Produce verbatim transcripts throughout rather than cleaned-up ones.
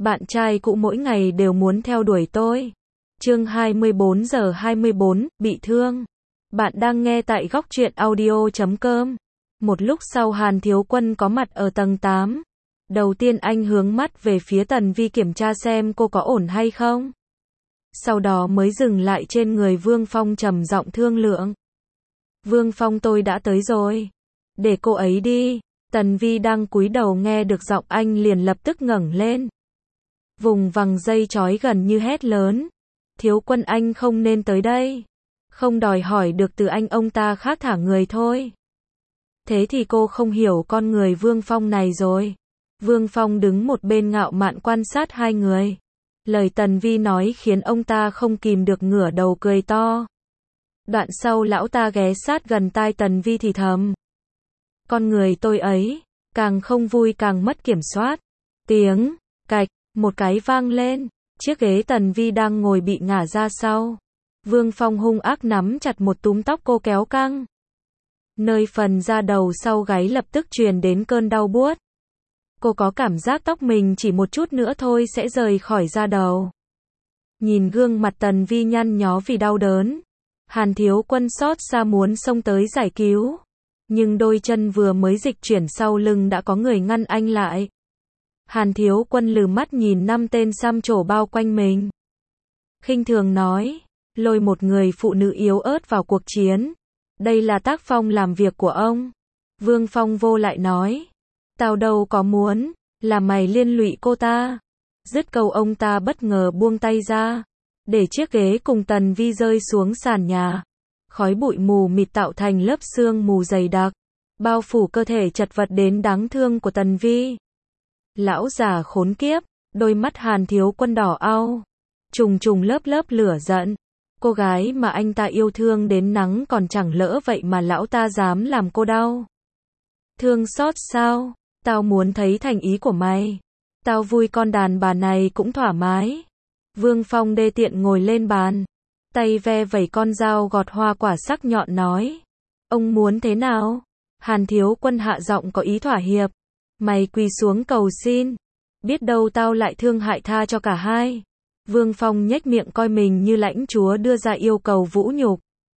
Bạn trai cũ mỗi ngày đều muốn theo đuổi tôi. Chương hai mươi bốn giờ hai mươi bốn, bị thương. Bạn đang nghe tại góc truyện audio chấm com. Một lúc sau Hàn Thiếu Quân có mặt ở tầng tám. Đầu tiên anh hướng mắt về phía Tần Vi kiểm tra xem cô có ổn hay không. Sau đó mới dừng lại trên người Vương Phong trầm giọng thương lượng. Vương Phong, tôi đã tới rồi. Để cô ấy đi. Tần Vi đang cúi đầu nghe được giọng anh liền lập tức ngẩng lên. Vùng vằng dây chói gần như hét lớn. Thiếu Quân, anh không nên tới đây. Không đòi hỏi được từ anh, ông ta khác thả người thôi. Thế thì cô không hiểu con người Vương Phong này rồi. Vương Phong đứng một bên ngạo mạn quan sát hai người. Lời Tần Vi nói khiến ông ta không kìm được ngửa đầu cười to. Đoạn sau lão ta ghé sát gần tai Tần Vi thì thầm. Con người tôi ấy, càng không vui càng mất kiểm soát. Tiếng, cạch, một cái vang lên. Chiếc ghế Tần Vi đang ngồi bị ngả ra sau. Vương Phong hung ác nắm chặt một túm tóc cô kéo căng. Nơi phần da đầu sau gáy lập tức truyền đến cơn đau buốt. Cô có cảm giác tóc mình chỉ một chút nữa thôi sẽ rời khỏi da đầu. Nhìn gương mặt Tần Vi nhăn nhó vì đau đớn. Hàn Thiếu Quân xót xa muốn xông tới giải cứu. Nhưng đôi chân vừa mới dịch chuyển sau lưng đã có người ngăn anh lại. Hàn Thiếu Quân lừ mắt nhìn năm tên xăm trổ bao quanh mình. Khinh thường nói, lôi một người phụ nữ yếu ớt vào cuộc chiến. Đây là tác phong làm việc của ông. Vương Phong vô lại nói, tao đâu có muốn, là mày liên lụy cô ta. Dứt câu ông ta bất ngờ buông tay ra, để chiếc ghế cùng Tần Vi rơi xuống sàn nhà. Khói bụi mù mịt tạo thành lớp sương mù dày đặc, bao phủ cơ thể chật vật đến đáng thương của Tần Vi. Lão già khốn kiếp, đôi mắt Hàn Thiếu Quân đỏ au, trùng trùng lớp lớp lửa giận. Cô gái mà anh ta yêu thương đến nắng còn chẳng lỡ vậy mà lão ta dám làm cô đau. Thương xót sao? Tao muốn thấy thành ý của mày. Tao vui con đàn bà này cũng thoải mái. Vương Phong đê tiện ngồi lên bàn, tay ve vẩy con dao gọt hoa quả sắc nhọn nói. Ông muốn thế nào? Hàn Thiếu Quân hạ giọng có ý thỏa hiệp. Mày quỳ xuống cầu xin. Biết đâu tao lại thương hại tha cho cả hai. Vương Phong nhếch miệng coi mình như lãnh chúa đưa ra yêu cầu vũ nhục.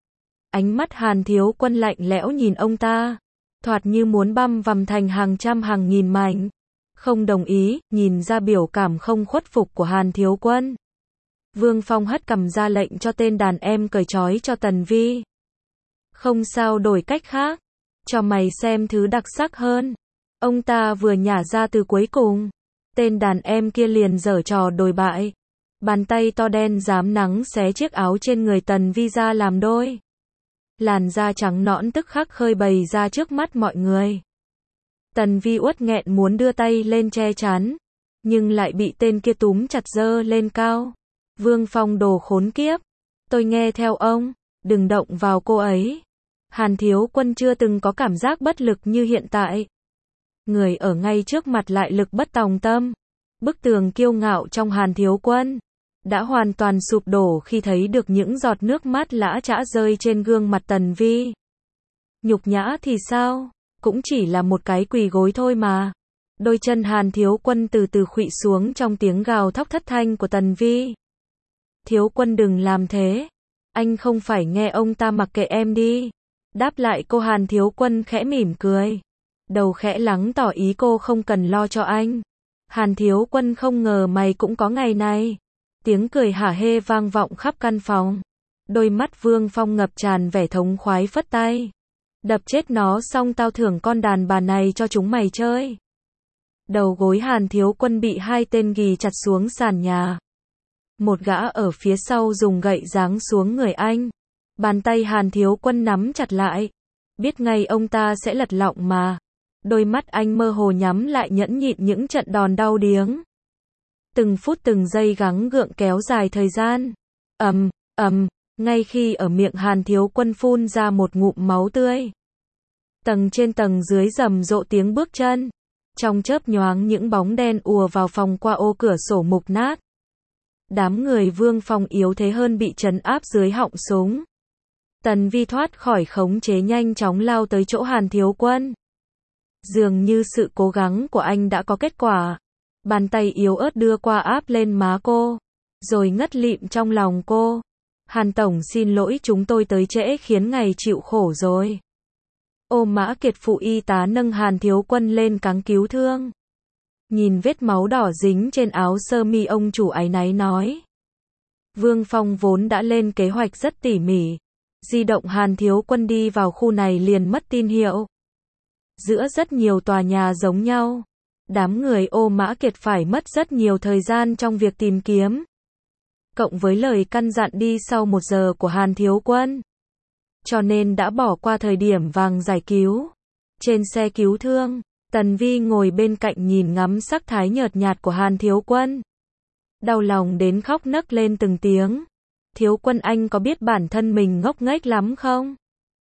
Ánh mắt Hàn Thiếu Quân lạnh lẽo nhìn ông ta, thoạt như muốn băm vằm thành hàng trăm hàng nghìn mảnh. Không đồng ý, nhìn ra biểu cảm không khuất phục của Hàn Thiếu Quân. Vương Phong hất cằm ra lệnh cho tên đàn em cởi trói cho Tần Vi. Không sao, đổi cách khác. Cho mày xem thứ đặc sắc hơn. Ông ta vừa nhả ra từ cuối cùng. Tên đàn em kia liền giở trò đồi bại. Bàn tay to đen rám nắng xé chiếc áo trên người Tần Vi ra làm đôi. Làn da trắng nõn tức khắc khơi bày ra trước mắt mọi người. Tần Vi uất nghẹn muốn đưa tay lên che chắn, nhưng lại bị tên kia túm chặt giơ lên cao. Vương Phong, đồ khốn kiếp. Tôi nghe theo ông, đừng động vào cô ấy. Hàn Thiếu Quân chưa từng có cảm giác bất lực như hiện tại. Người ở ngay trước mặt lại lực bất tòng tâm. Bức tường kiêu ngạo trong Hàn Thiếu Quân đã hoàn toàn sụp đổ khi thấy được những giọt nước mắt lã chã rơi trên gương mặt Tần Vi. Nhục nhã thì sao? Cũng chỉ là một cái quỳ gối thôi mà. Đôi chân Hàn Thiếu Quân từ từ khuỵu xuống trong tiếng gào thóc thất thanh của Tần Vi. Thiếu Quân, đừng làm thế. Anh không phải nghe ông ta, mặc kệ em đi. Đáp lại cô, Hàn Thiếu Quân khẽ mỉm cười. Đầu khẽ lắng tỏ ý cô không cần lo cho anh. Hàn Thiếu Quân, không ngờ mày cũng có ngày này. Tiếng cười hả hê vang vọng khắp căn phòng. Đôi mắt Vương Phong ngập tràn vẻ thống khoái, phất tay. Đập chết nó xong tao thưởng con đàn bà này cho chúng mày chơi. Đầu gối Hàn Thiếu Quân bị hai tên ghì chặt xuống sàn nhà. Một gã ở phía sau dùng gậy giáng xuống người anh. Bàn tay Hàn Thiếu Quân nắm chặt lại. Biết ngay ông ta sẽ lật lọng mà. Đôi mắt anh mơ hồ nhắm lại, nhẫn nhịn những trận đòn đau điếng. Từng phút từng giây gắng gượng kéo dài thời gian. Ầm, ầm, ngay khi ở miệng Hàn Thiếu Quân phun ra một ngụm máu tươi. Tầng trên tầng dưới rầm rộ tiếng bước chân. Trong chớp nhoáng những bóng đen ùa vào phòng qua ô cửa sổ mục nát. Đám người Vương Phong yếu thế hơn bị trấn áp dưới họng súng. Tần Vi thoát khỏi khống chế nhanh chóng lao tới chỗ Hàn Thiếu Quân. Dường như sự cố gắng của anh đã có kết quả. Bàn tay yếu ớt đưa qua áp lên má cô, rồi ngất lịm trong lòng cô. Hàn tổng xin lỗi, chúng tôi tới trễ khiến ngài chịu khổ rồi. Ô Mã Kiệt phụ y tá nâng Hàn Thiếu Quân lên cáng cứu thương. Nhìn vết máu đỏ dính trên áo sơ mi, ông chủ áy náy nói. Vương Phong vốn đã lên kế hoạch rất tỉ mỉ. Di động Hàn Thiếu Quân đi vào khu này liền mất tín hiệu. Giữa rất nhiều tòa nhà giống nhau, đám người Ô Mã Kiệt phải mất rất nhiều thời gian trong việc tìm kiếm. Cộng với lời căn dặn đi sau một giờ của Hàn Thiếu Quân, cho nên đã bỏ qua thời điểm vàng giải cứu. Trên xe cứu thương, Tần Vi ngồi bên cạnh nhìn ngắm sắc thái nhợt nhạt của Hàn Thiếu Quân. Đau lòng đến khóc nấc lên từng tiếng. Thiếu Quân, anh có biết bản thân mình ngốc nghếch lắm không?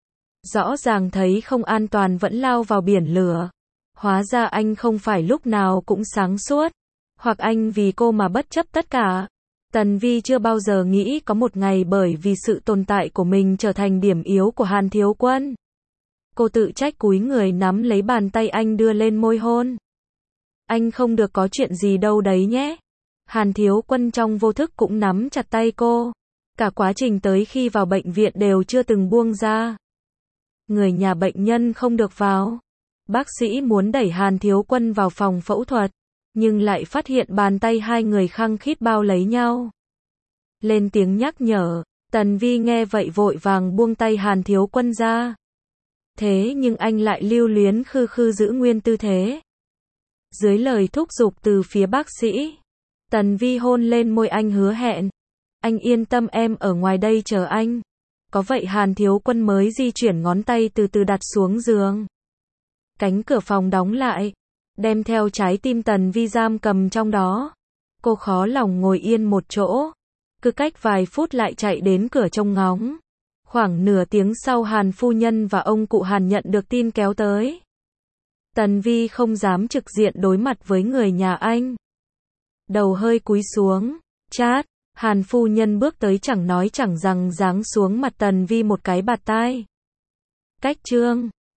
Rõ ràng thấy không an toàn vẫn lao vào biển lửa. Hóa ra anh không phải lúc nào cũng sáng suốt. Hoặc anh vì cô mà bất chấp tất cả. Tần Vi chưa bao giờ nghĩ có một ngày bởi vì sự tồn tại của mình trở thành điểm yếu của Hàn Thiếu Quân. Cô tự trách cúi người nắm lấy bàn tay anh đưa lên môi hôn. Anh không được có chuyện gì đâu đấy nhé. Hàn Thiếu Quân trong vô thức cũng nắm chặt tay cô. Cả quá trình tới khi vào bệnh viện đều chưa từng buông ra. Người nhà bệnh nhân không được vào. Bác sĩ muốn đẩy Hàn Thiếu Quân vào phòng phẫu thuật, nhưng lại phát hiện bàn tay hai người khăng khít bao lấy nhau. Lên tiếng nhắc nhở, Tần Vi nghe vậy vội vàng buông tay Hàn Thiếu Quân ra. Thế nhưng anh lại lưu luyến khư khư giữ nguyên tư thế. Dưới lời thúc giục từ phía bác sĩ, Tần Vi hôn lên môi anh, hứa hẹn. Anh yên tâm, em ở ngoài đây chờ anh. Có vậy Hàn Thiếu Quân mới di chuyển ngón tay từ từ đặt xuống giường. Cánh cửa phòng đóng lại, đem theo trái tim Tần Vi giam cầm trong đó. Cô khó lòng ngồi yên một chỗ, cứ cách vài phút lại chạy đến cửa trông ngóng. Khoảng nửa tiếng sau Hàn phu nhân và ông cụ Hàn nhận được tin kéo tới. Tần Vi không dám trực diện đối mặt với người nhà anh. Đầu hơi cúi xuống, chát, Hàn phu nhân bước tới chẳng nói chẳng rằng giáng xuống mặt Tần Vi một cái bạt tai. Cách chương